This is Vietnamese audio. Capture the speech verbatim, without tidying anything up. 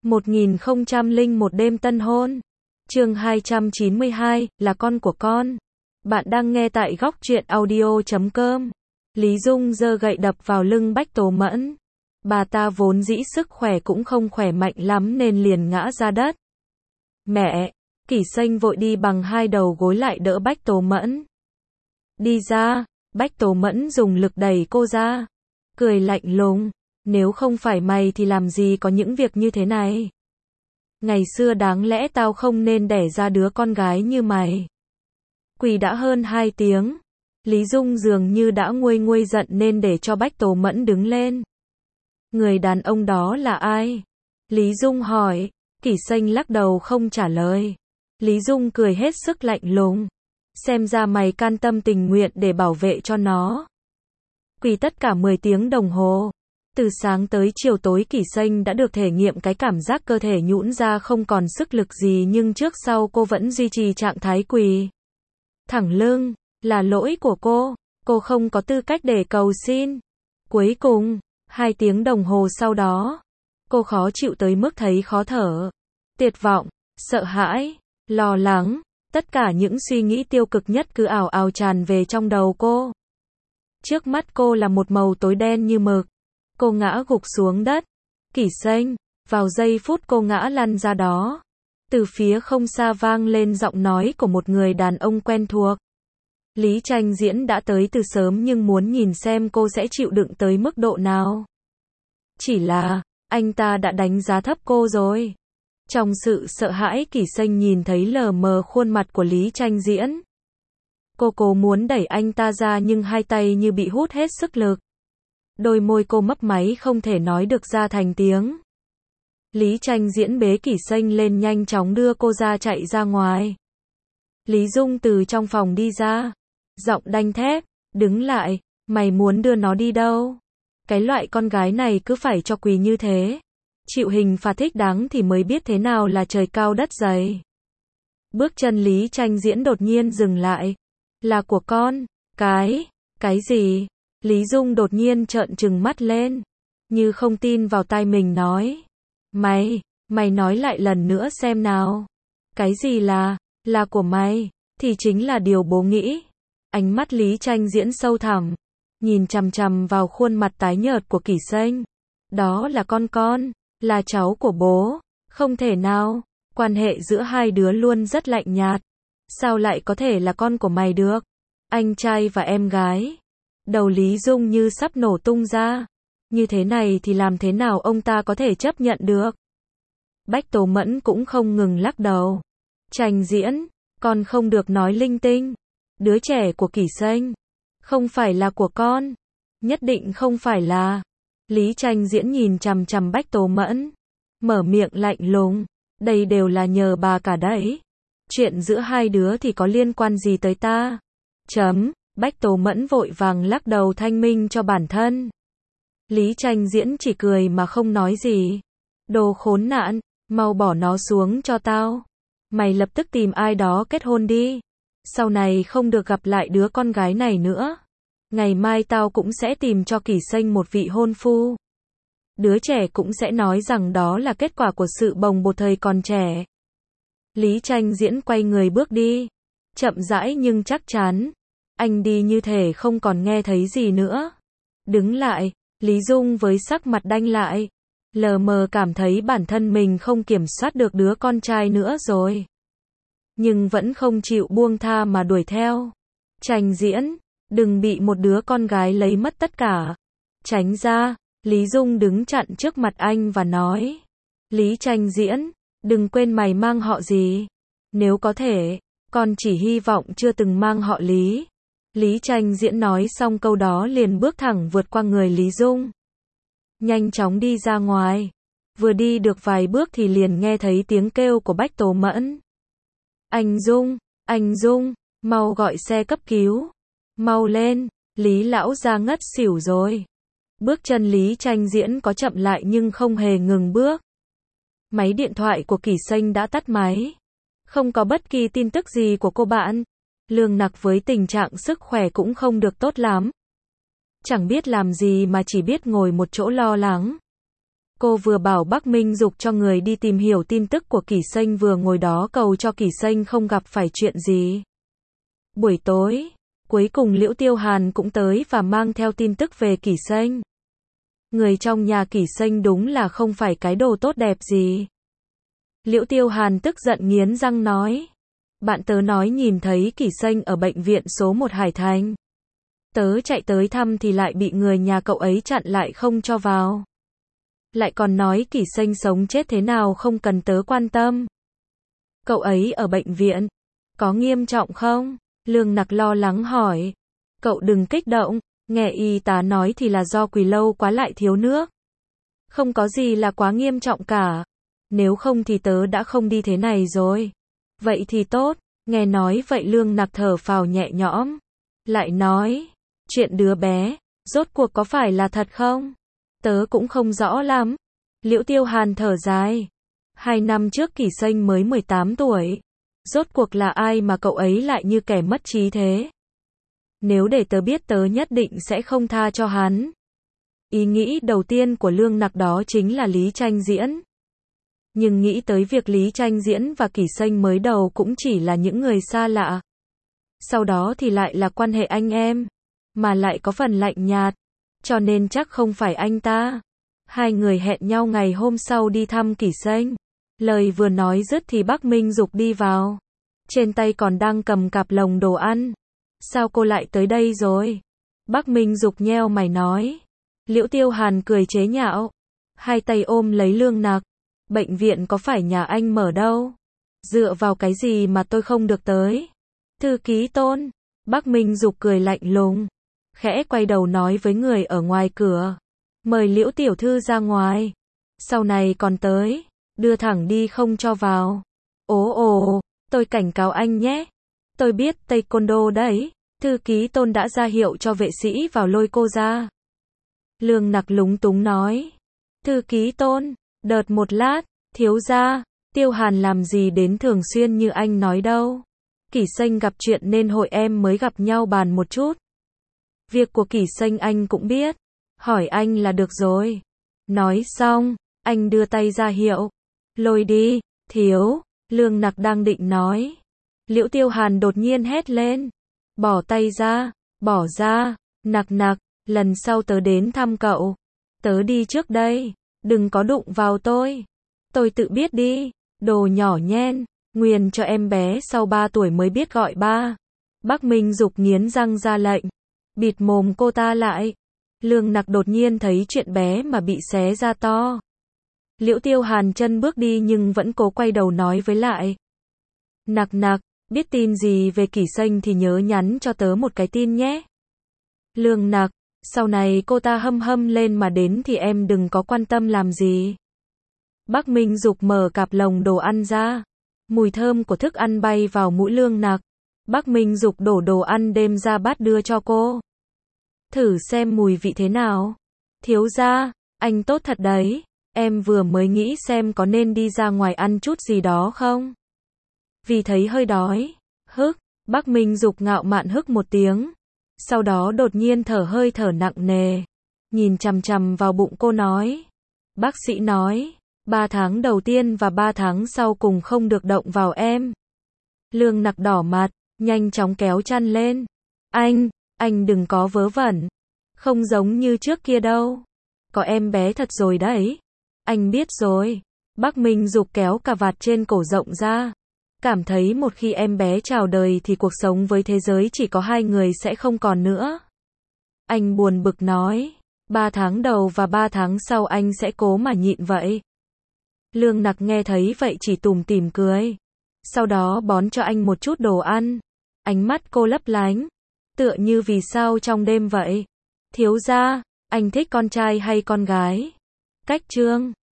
một nghìn không trăm lẻ một đêm tân hôn. Chương hai trăm chín mươi hai, là con của con. Bạn đang nghe tại góc truyện audio chấm com. Lý Dung giơ gậy đập vào lưng Bách Tố Mẫn. Bà ta vốn dĩ sức khỏe cũng không khỏe mạnh lắm nên liền ngã ra đất. Mẹ! Kỷ Xanh vội đi bằng hai đầu gối lại đỡ Bách Tố Mẫn. Đi ra! Bách Tố Mẫn dùng lực đẩy cô ra. Cười lạnh lùng. Nếu không phải mày thì làm gì có những việc như thế này. Ngày xưa đáng lẽ tao không nên đẻ ra đứa con gái như mày. Quỳ đã hơn hai tiếng. Lý Dung dường như đã nguôi nguôi giận nên để cho Bách Tố Mẫn đứng lên. Người đàn ông đó là ai? Lý Dung hỏi. Kỷ Xanh lắc đầu không trả lời. Lý Dung cười hết sức lạnh lùng. Xem ra mày can tâm tình nguyện để bảo vệ cho nó. Quỳ tất cả mười tiếng đồng hồ. Từ sáng tới chiều tối Kỷ Xanh đã được thể nghiệm cái cảm giác cơ thể nhũn ra không còn sức lực gì, nhưng trước sau cô vẫn duy trì trạng thái quỳ thẳng lưng. Là lỗi của cô. Cô không có tư cách để cầu xin. Cuối cùng, hai tiếng đồng hồ sau đó, cô khó chịu tới mức thấy khó thở. Tuyệt vọng, sợ hãi, lo lắng, tất cả những suy nghĩ tiêu cực nhất cứ ào ào tràn về trong đầu cô. Trước mắt cô là một màu tối đen như mực. Cô ngã gục xuống đất. Kỷ Xanh, vào giây phút cô ngã lăn ra đó, từ phía không xa vang lên giọng nói của một người đàn ông quen thuộc. Lý Tranh Diễn đã tới từ sớm nhưng muốn nhìn xem cô sẽ chịu đựng tới mức độ nào. Chỉ là, anh ta đã đánh giá thấp cô rồi. Trong sự sợ hãi, Kỷ Xanh nhìn thấy lờ mờ khuôn mặt của Lý Tranh Diễn. Cô cố muốn đẩy anh ta ra nhưng hai tay như bị hút hết sức lực. Đôi môi cô mấp máy không thể nói được ra thành tiếng. Lý Tranh Diễn bế Kỷ Xanh lên nhanh chóng đưa cô ra chạy ra ngoài. Lý Dung từ trong phòng đi ra. Giọng đanh thép, đứng lại, mày muốn đưa nó đi đâu? Cái loại con gái này cứ phải cho quỳ như thế. Chịu hình phạt thích đáng thì mới biết thế nào là trời cao đất dày. Bước chân Lý Tranh Diễn đột nhiên dừng lại. Là của con. Cái, cái gì? Lý Dung đột nhiên trợn trừng mắt lên, như không tin vào tai mình nói. Mày, mày nói lại lần nữa xem nào. Cái gì là, là của mày, thì chính là điều bố nghĩ. Ánh mắt Lý Tranh Diễn sâu thẳm, nhìn chằm chằm vào khuôn mặt tái nhợt của Kỷ Xanh. Đó là con con, là cháu của bố, không thể nào, quan hệ giữa hai đứa luôn rất lạnh nhạt. Sao lại có thể là con của mày được? Anh trai và em gái. Đầu Lý Dung như sắp nổ tung ra. Như thế này thì làm thế nào ông ta có thể chấp nhận được? Bách Tố Mẫn cũng không ngừng lắc đầu. Tranh Diễn, con không được nói linh tinh. Đứa trẻ của Kỷ Xanh không phải là của con. Nhất định không phải là. Lý Tranh Diễn nhìn chằm chằm Bách Tố Mẫn, mở miệng lạnh lùng. Đây đều là nhờ bà cả đấy. Chuyện giữa hai đứa thì có liên quan gì tới ta? Chấm. Bách Tố Mẫn vội vàng lắc đầu thanh minh cho bản thân. Lý Tranh Diễn chỉ cười mà không nói gì. Đồ khốn nạn, mau bỏ nó xuống cho tao. Mày lập tức tìm ai đó kết hôn đi. Sau này không được gặp lại đứa con gái này nữa. Ngày mai tao cũng sẽ tìm cho Kỷ Xanh một vị hôn phu. Đứa trẻ cũng sẽ nói rằng đó là kết quả của sự bồng bột thời còn trẻ. Lý Tranh Diễn quay người bước đi. Chậm rãi nhưng chắc chắn. Anh đi như thể không còn nghe thấy gì nữa. Đứng lại, Lý Dung với sắc mặt đanh lại. Lờ mờ cảm thấy bản thân mình không kiểm soát được đứa con trai nữa rồi. Nhưng vẫn không chịu buông tha mà đuổi theo. Tranh Diễn, đừng bị một đứa con gái lấy mất tất cả. Tránh ra, Lý Dung đứng chặn trước mặt anh và nói. Lý Tranh Diễn, đừng quên mày mang họ gì. Nếu có thể, con chỉ hy vọng chưa từng mang họ Lý. Lý Tranh Diễn nói xong câu đó liền bước thẳng vượt qua người Lý Dung. Nhanh chóng đi ra ngoài. Vừa đi được vài bước thì liền nghe thấy tiếng kêu của Bách Tố Mẫn. Anh Dung, anh Dung, mau gọi xe cấp cứu. Mau lên, Lý lão ra ngất xỉu rồi. Bước chân Lý Tranh Diễn có chậm lại nhưng không hề ngừng bước. Máy điện thoại của Kỷ Xanh đã tắt máy. Không có bất kỳ tin tức gì của cô bạn. Lương Nặc với tình trạng sức khỏe cũng không được tốt lắm. Chẳng biết làm gì mà chỉ biết ngồi một chỗ lo lắng. Cô vừa bảo Bắc Minh Dục cho người đi tìm hiểu tin tức của Kỷ Sênh, vừa ngồi đó cầu cho Kỷ Sênh không gặp phải chuyện gì. Buổi tối, cuối cùng Liễu Tiêu Hàn cũng tới và mang theo tin tức về Kỷ Sênh. Người trong nhà Kỷ Sênh đúng là không phải cái đồ tốt đẹp gì. Liễu Tiêu Hàn tức giận nghiến răng nói. Bạn tớ nói nhìn thấy Kỷ Sênh ở bệnh viện số một Hải Thành. Tớ chạy tới thăm thì lại bị người nhà cậu ấy chặn lại không cho vào. Lại còn nói Kỷ Sênh sống chết thế nào không cần tớ quan tâm. Cậu ấy ở bệnh viện. Có nghiêm trọng không? Lương Nặc lo lắng hỏi. Cậu đừng kích động. Nghe y tá nói thì là do quỳ lâu quá lại thiếu nước. Không có gì là quá nghiêm trọng cả. Nếu không thì tớ đã không đi thế này rồi. Vậy thì tốt. Nghe nói vậy Lương Nặc thở phào nhẹ nhõm. Lại nói. Chuyện đứa bé. Rốt cuộc có phải là thật không? Tớ cũng không rõ lắm. Liễu Tiêu Hàn thở dài. Hai năm trước Kỷ Sênh mới mười tám tuổi. Rốt cuộc là ai mà cậu ấy lại như kẻ mất trí thế? Nếu để tớ biết tớ nhất định sẽ không tha cho hắn. Ý nghĩ đầu tiên của Lương Nặc đó chính là Lý Tranh Diễn. Nhưng nghĩ tới việc Lý Tranh Diễn và Kỷ Sênh mới đầu cũng chỉ là những người xa lạ. Sau đó thì lại là quan hệ anh em. Mà lại có phần lạnh nhạt. Cho nên chắc không phải anh ta. Hai người hẹn nhau ngày hôm sau đi thăm Kỷ Sênh. Lời vừa nói dứt thì Bắc Minh Dục đi vào. Trên tay còn đang cầm cặp lồng đồ ăn. Sao cô lại tới đây rồi? Bắc Minh Dục nheo mày nói. Liễu Tiêu Hàn cười chế nhạo. Hai tay ôm lấy Lương Nặc. Bệnh viện có phải nhà anh mở đâu? Dựa vào cái gì mà tôi không được tới? Thư ký Tôn. Bắc Minh Dục cười lạnh lùng. Khẽ quay đầu nói với người ở ngoài cửa. Mời Liễu tiểu thư ra ngoài. Sau này còn tới. Đưa thẳng đi không cho vào. Ồ ồ, tôi cảnh cáo anh nhé. Tôi biết Taekwondo đấy. Thư ký Tôn đã ra hiệu cho vệ sĩ vào lôi cô ra. Lương Nặc lúng túng nói. Thư ký Tôn, đợt một lát, thiếu gia, Tiêu Hàn làm gì đến thường xuyên như anh nói đâu. Kỷ Sênh gặp chuyện nên hội em mới gặp nhau bàn một chút. Việc của Kỷ Sênh anh cũng biết. Hỏi anh là được rồi. Nói xong, anh đưa tay ra hiệu. Lôi đi, thiếu. Lương Nặc đang định nói. Liễu Tiêu Hàn đột nhiên hét lên. Bỏ tay ra, bỏ ra, Nặc Nặc, lần sau tớ đến thăm cậu. Tớ đi trước đây, đừng có đụng vào tôi. Tôi tự biết đi, đồ nhỏ nhen, nguyền cho em bé sau ba tuổi mới biết gọi ba. Bắc Minh Dục nghiến răng ra lệnh. Bịt mồm cô ta lại. Lương Nặc đột nhiên thấy chuyện bé mà bị xé ra to. Liễu Tiêu Hàn chân bước đi nhưng vẫn cố quay đầu nói với lại. Nặc Nặc, biết tin gì về Kỷ Sênh thì nhớ nhắn cho tớ một cái tin nhé. Lương Nặc, sau này cô ta hâm hâm lên mà đến thì em đừng có quan tâm làm gì. Bắc Minh Dục mở cặp lồng đồ ăn ra. Mùi thơm của thức ăn bay vào mũi Lương Nặc. Bắc Minh Dục đổ đồ ăn đem ra bát đưa cho cô. Thử xem mùi vị thế nào. Thiếu gia, anh tốt thật đấy. Em vừa mới nghĩ xem có nên đi ra ngoài ăn chút gì đó không. Vì thấy hơi đói. Hức, Bắc Minh Dục ngạo mạn hức một tiếng. Sau đó đột nhiên thở hơi thở nặng nề. Nhìn chằm chằm vào bụng cô nói. Bác sĩ nói, ba tháng đầu tiên và ba tháng sau cùng không được động vào em. Lương Nặc đỏ mặt, nhanh chóng kéo chăn lên. Anh, anh đừng có vớ vẩn. Không giống như trước kia đâu. Có em bé thật rồi đấy. Anh biết rồi. Bắc Minh Dục kéo cà vạt trên cổ rộng ra. Cảm thấy một khi em bé chào đời thì cuộc sống với thế giới chỉ có hai người sẽ không còn nữa. Anh buồn bực nói. Ba tháng đầu và ba tháng sau anh sẽ cố mà nhịn vậy. Lương Nặc nghe thấy vậy chỉ tủm tỉm cười. Sau đó bón cho anh một chút đồ ăn. Ánh mắt cô lấp lánh. Tựa như vì sao trong đêm vậy. Thiếu gia, anh thích con trai hay con gái? Cách chương